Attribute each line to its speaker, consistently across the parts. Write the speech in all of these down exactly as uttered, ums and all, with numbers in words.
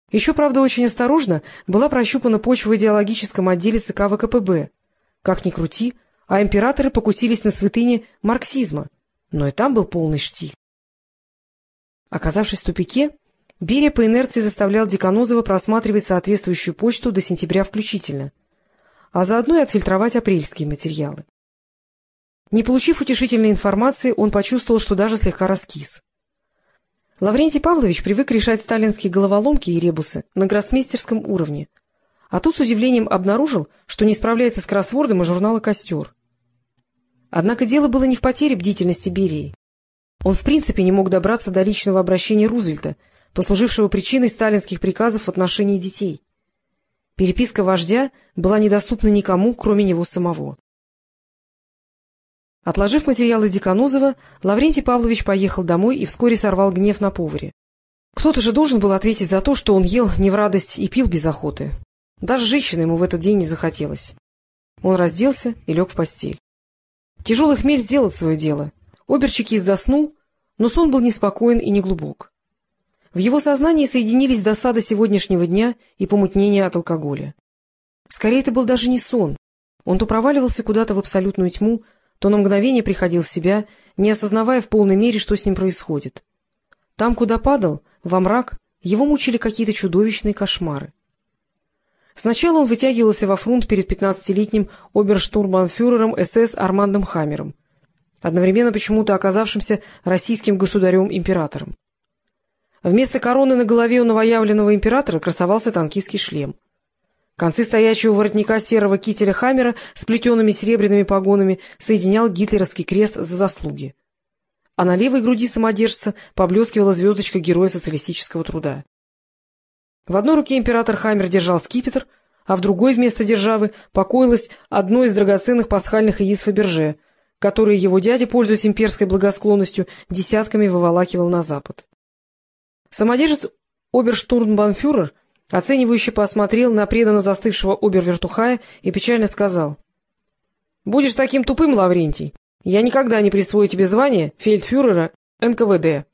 Speaker 1: Еще, правда, очень осторожно была прощупана почва в идеологическом отделе ЦК ВКПБ. Как ни крути, а императоры покусились на святыни марксизма, но и там был полный штиль. Оказавшись в тупике, Берия по инерции заставлял Деканозова просматривать соответствующую почту до сентября включительно, а заодно и отфильтровать апрельские материалы. Не получив утешительной информации, он почувствовал, что даже слегка раскис. Лаврентий Павлович привык решать сталинские головоломки и ребусы на гроссмейстерском уровне, а тут с удивлением обнаружил, что не справляется с кроссвордом из журнала «Костер». Однако дело было не в потере бдительности Берии. Он в принципе не мог добраться до личного обращения Рузвельта, послужившего причиной сталинских приказов в отношении детей. Переписка вождя была недоступна никому, кроме него самого. Отложив материалы Деканозова, Лаврентий Павлович поехал домой и вскоре сорвал гнев на поваре. Кто-то же должен был ответить за то, что он ел не в радость и пил без охоты. Даже женщина ему в этот день не захотелось. Он разделся и лег в постель. Тяжелый хмель сделал свое дело. Обер-чекист заснул, но сон был неспокоен и неглубок. В его сознании соединились досада сегодняшнего дня и помутнение от алкоголя. Скорее, это был даже не сон. Он то проваливался куда-то в абсолютную тьму, то на мгновение приходил в себя, не осознавая в полной мере, что с ним происходит. Там, куда падал, во мрак, его мучили какие-то чудовищные кошмары. Сначала он вытягивался во фрунт перед пятнадцатилетним оберштурмбанфюрером СС Армандом Хаммером, одновременно почему-то оказавшимся российским государем-императором. Вместо короны на голове у новоявленного императора красовался танкистский шлем. Концы стоячего воротника серого кителя Хаммера с плетеными серебряными погонами соединял гитлеровский крест за заслуги. А на левой груди самодержца поблескивала звездочка Героя социалистического труда. В одной руке император Хаммер держал скипетр, а в другой вместо державы покоилось одно из драгоценных пасхальных яиц Фаберже, которые его дядя, пользуясь имперской благосклонностью, десятками выволакивал на запад. Самодержец оберштурмбанфюрер оценивающе посмотрел на преданно застывшего обер-вертухая и печально сказал: — Будешь таким тупым, Лаврентий, я никогда не присвою тебе звание фельдфюрера эн ка вэ дэ.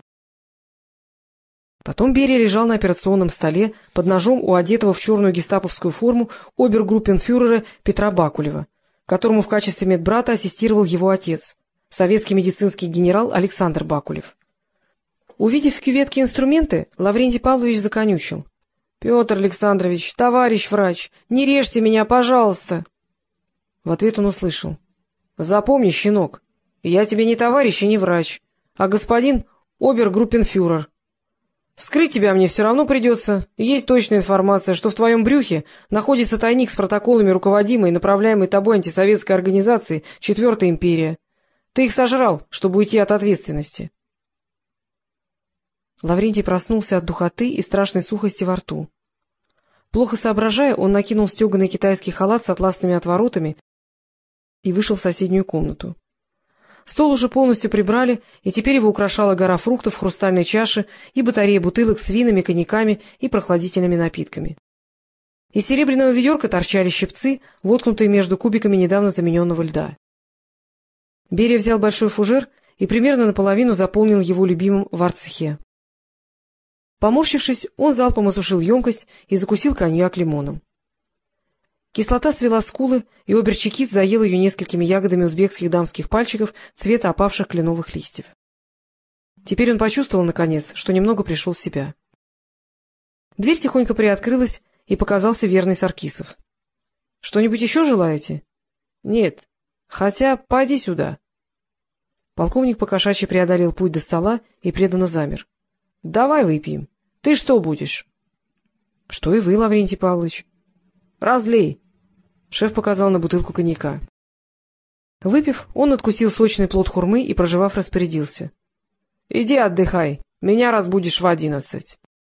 Speaker 1: Потом Берия лежал на операционном столе под ножом у одетого в черную гестаповскую форму обергруппенфюрера Петра Бакулева, которому в качестве медбрата ассистировал его отец, советский медицинский генерал Александр Бакулев. Увидев в кюветке инструменты, Лаврентий Павлович законючил: — Петр Александрович, товарищ врач, не режьте меня, пожалуйста. В ответ он услышал: — Запомни, щенок, я тебе не товарищ и не врач, а господин обергруппенфюрер. Вскрыть тебя мне все равно придется. Есть точная информация, что в твоем брюхе находится тайник с протоколами руководимой и направляемой тобой антисоветской организации «Четвертая империя». Ты их сожрал, чтобы уйти от ответственности. Лаврентий проснулся от духоты и страшной сухости во рту. Плохо соображая, он накинул стеганый китайский халат с атласными отворотами и вышел в соседнюю комнату. Стол уже полностью прибрали, и теперь его украшала гора фруктов в хрустальной чаше и батарея бутылок с винами, коньяками и прохладительными напитками. Из серебряного ведерка торчали щипцы, воткнутые между кубиками недавно замененного льда. Берия взял большой фужер и примерно наполовину заполнил его любимым варцехе. Поморщившись, он залпом осушил емкость и закусил коньяк лимоном. Кислота свела скулы, и обер-чекист заел ее несколькими ягодами узбекских дамских пальчиков цвета опавших кленовых листьев. Теперь он почувствовал, наконец, что немного пришел в себя. Дверь тихонько приоткрылась, и показался верный Саркисов. — Что-нибудь еще желаете? — Нет. Хотя, поди сюда. Полковник покошачьи преодолел путь до стола и преданно замер. — Давай выпьем. Ты что будешь? — Что и вы, Лаврентий Павлович. — Разлей. Шеф показал на бутылку коньяка. Выпив, он откусил сочный плод хурмы и, прожевав, распорядился: — Иди отдыхай, меня разбудишь в одиннадцать.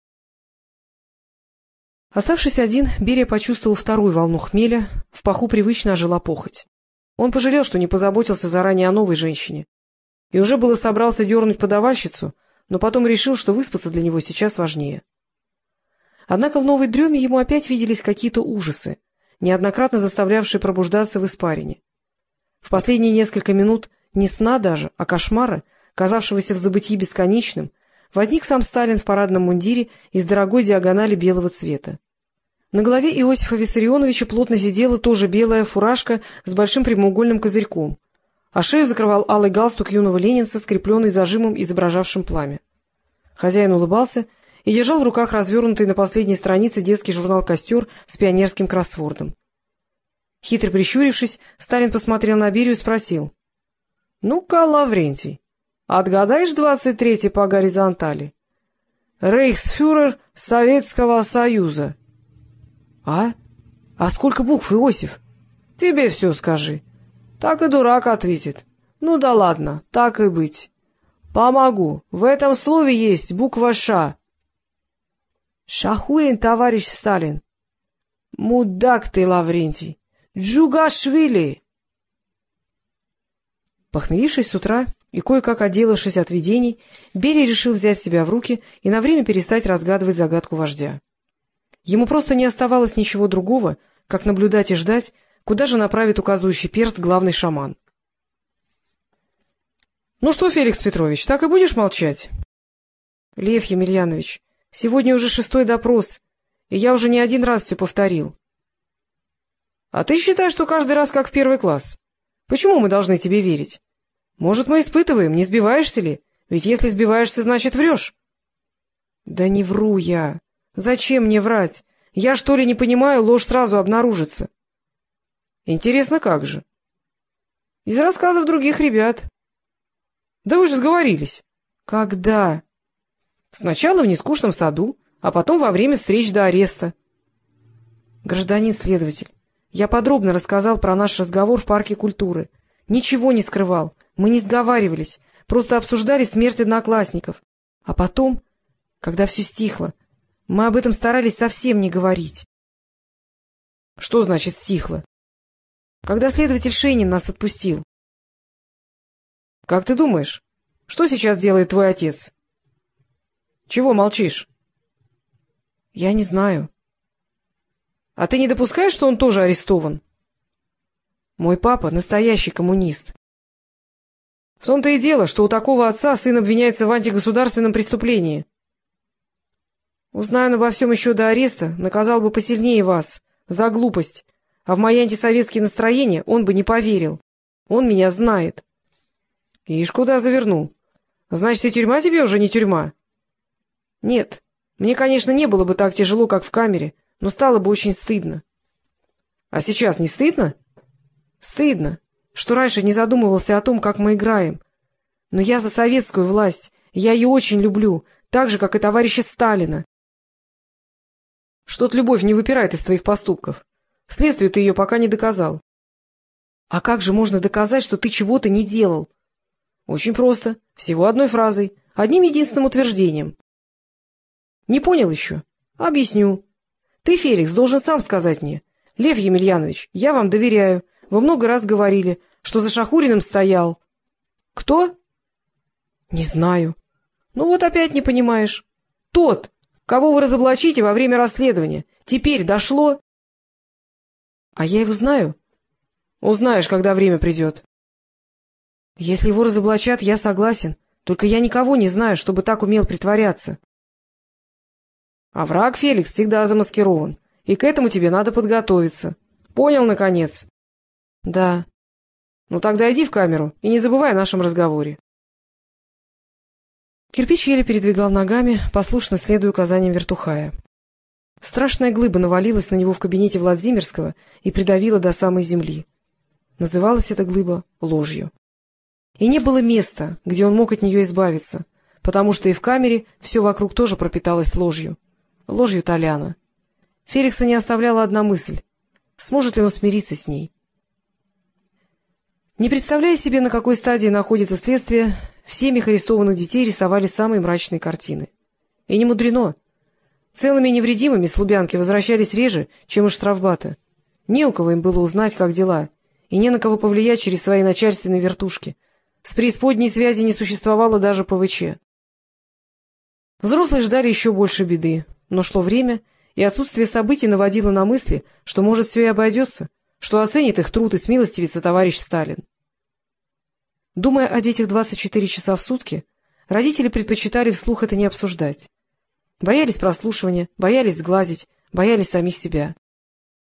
Speaker 1: Оставшись один, Берия почувствовал вторую волну хмеля, в паху привычно ожила похоть. Он пожалел, что не позаботился заранее о новой женщине, и уже было собрался дернуть подавальщицу, но потом решил, что выспаться для него сейчас важнее. Однако в новой дреме ему опять виделись какие-то ужасы, неоднократно заставлявшие пробуждаться в испарине. В последние несколько минут не сна даже, а кошмара, казавшегося в забытии бесконечным, возник сам Сталин в парадном мундире из дорогой диагонали белого цвета. На голове Иосифа Виссарионовича плотно сидела тоже белая фуражка с большим прямоугольным козырьком, а шею закрывал алый галстук юного ленинца, скрепленный зажимом, изображавшим пламя. Хозяин улыбался и держал в руках развернутый на последней странице детский журнал «Костер» с пионерским кроссвордом. Хитро прищурившись, Сталин посмотрел на Берию и спросил: — Ну-ка, Лаврентий, отгадаешь двадцать третий по горизонтали? Рейхсфюрер Советского Союза. — А? А сколько букв, Иосиф? — Тебе все скажи. Так и дурак ответит. Ну да ладно, так и быть. Помогу. В этом слове есть буква «Ш». — Шахуин, товарищ Сталин. — Мудак ты, Лаврентий. Джугашвили. Похмелившись с утра и кое-как отделавшись от видений, Берия решил взять себя в руки и на время перестать разгадывать загадку вождя. Ему просто не оставалось ничего другого, как наблюдать и ждать, куда же направит указывающий перст главный шаман. — Ну что, Феликс Петрович, так и будешь молчать? — Лев Емельянович, сегодня уже шестой допрос, и я уже не один раз все повторил. — А ты считаешь, что каждый раз как в первый класс? Почему мы должны тебе верить? Может, мы испытываем, не сбиваешься ли? Ведь если сбиваешься, значит, врешь. — Да не вру я. Зачем мне врать? Я, что ли, не понимаю, ложь сразу обнаружится. — Интересно, как же? — Из рассказов других ребят. — Да вы же сговорились. — Когда? — Сначала в нескучном саду, а потом во время встреч до ареста. — Гражданин следователь, я подробно рассказал про наш разговор в парке культуры. Ничего не скрывал, мы не сговаривались, просто обсуждали смерть одноклассников. А потом, когда все стихло, мы об этом старались совсем не говорить. — Что значит стихло? — Когда следователь Шейнин нас отпустил. — Как ты думаешь, что сейчас делает твой отец? — Чего молчишь? — Я не знаю. — А ты не допускаешь, что он тоже арестован? — Мой папа — настоящий коммунист. — В том-то и дело, что у такого отца сын обвиняется в антигосударственном преступлении. — Узнаю он обо всем еще до ареста, наказал бы посильнее вас, за глупость, а в мои антисоветские настроения он бы не поверил. Он меня знает. — Ишь, куда завернул? Значит, и тюрьма тебе уже не тюрьма? — Нет, мне, конечно, не было бы так тяжело, как в камере, но стало бы очень стыдно. — А сейчас не стыдно? — Стыдно, что раньше не задумывался о том, как мы играем. Но я за советскую власть, я ее очень люблю, так же, как и товарища Сталина. — Что-то любовь не выпирает из твоих поступков. Следствию ты ее пока не доказал. — А как же можно доказать, что ты чего-то не делал? — Очень просто, всего одной фразой, одним единственным утверждением. — Не понял еще? Объясню. Ты, Феликс, должен сам сказать мне: Лев Емельянович, я вам доверяю, вы много раз говорили, что за Шахуриным стоял. — Кто? — Не знаю. — Ну вот опять не понимаешь. Тот, кого вы разоблачите во время расследования. Теперь дошло? — А я его знаю? — Узнаешь, когда время придет. — Если его разоблачат, я согласен. Только я никого не знаю, чтобы так умел притворяться. А враг, Феликс, всегда замаскирован, и к этому тебе надо подготовиться. Понял, наконец? — Да. — Ну тогда иди в камеру и не забывай о нашем разговоре. Кирпич еле передвигал ногами, послушно следуя указаниям вертухая. Страшная глыба навалилась на него в кабинете Владимирского и придавила до самой земли. Называлась эта глыба ложью. И не было места, где он мог от нее избавиться, потому что и в камере все вокруг тоже пропиталось ложью. Ложью Толяна. Феликса не оставляла одна мысль: сможет ли он смириться с ней? Не представляя себе, на какой стадии находится следствие, в семьях арестованных детей рисовали самые мрачные картины. И не мудрено. Целыми и невредимыми с Лубянки возвращались реже, чем из штрафбата. Не у кого им было узнать, как дела, и не на кого повлиять через свои начальственные вертушки. С преисподней связи не существовало даже ПВЧ. Взрослые ждали еще больше беды, но шло время, и отсутствие событий наводило на мысли, что, может, все и обойдется, что оценит их труд и смилостивится товарищ Сталин. Думая о детях двадцать четыре часа в сутки, Родители предпочитали вслух это не обсуждать. Боялись прослушивания, боялись сглазить, боялись самих себя.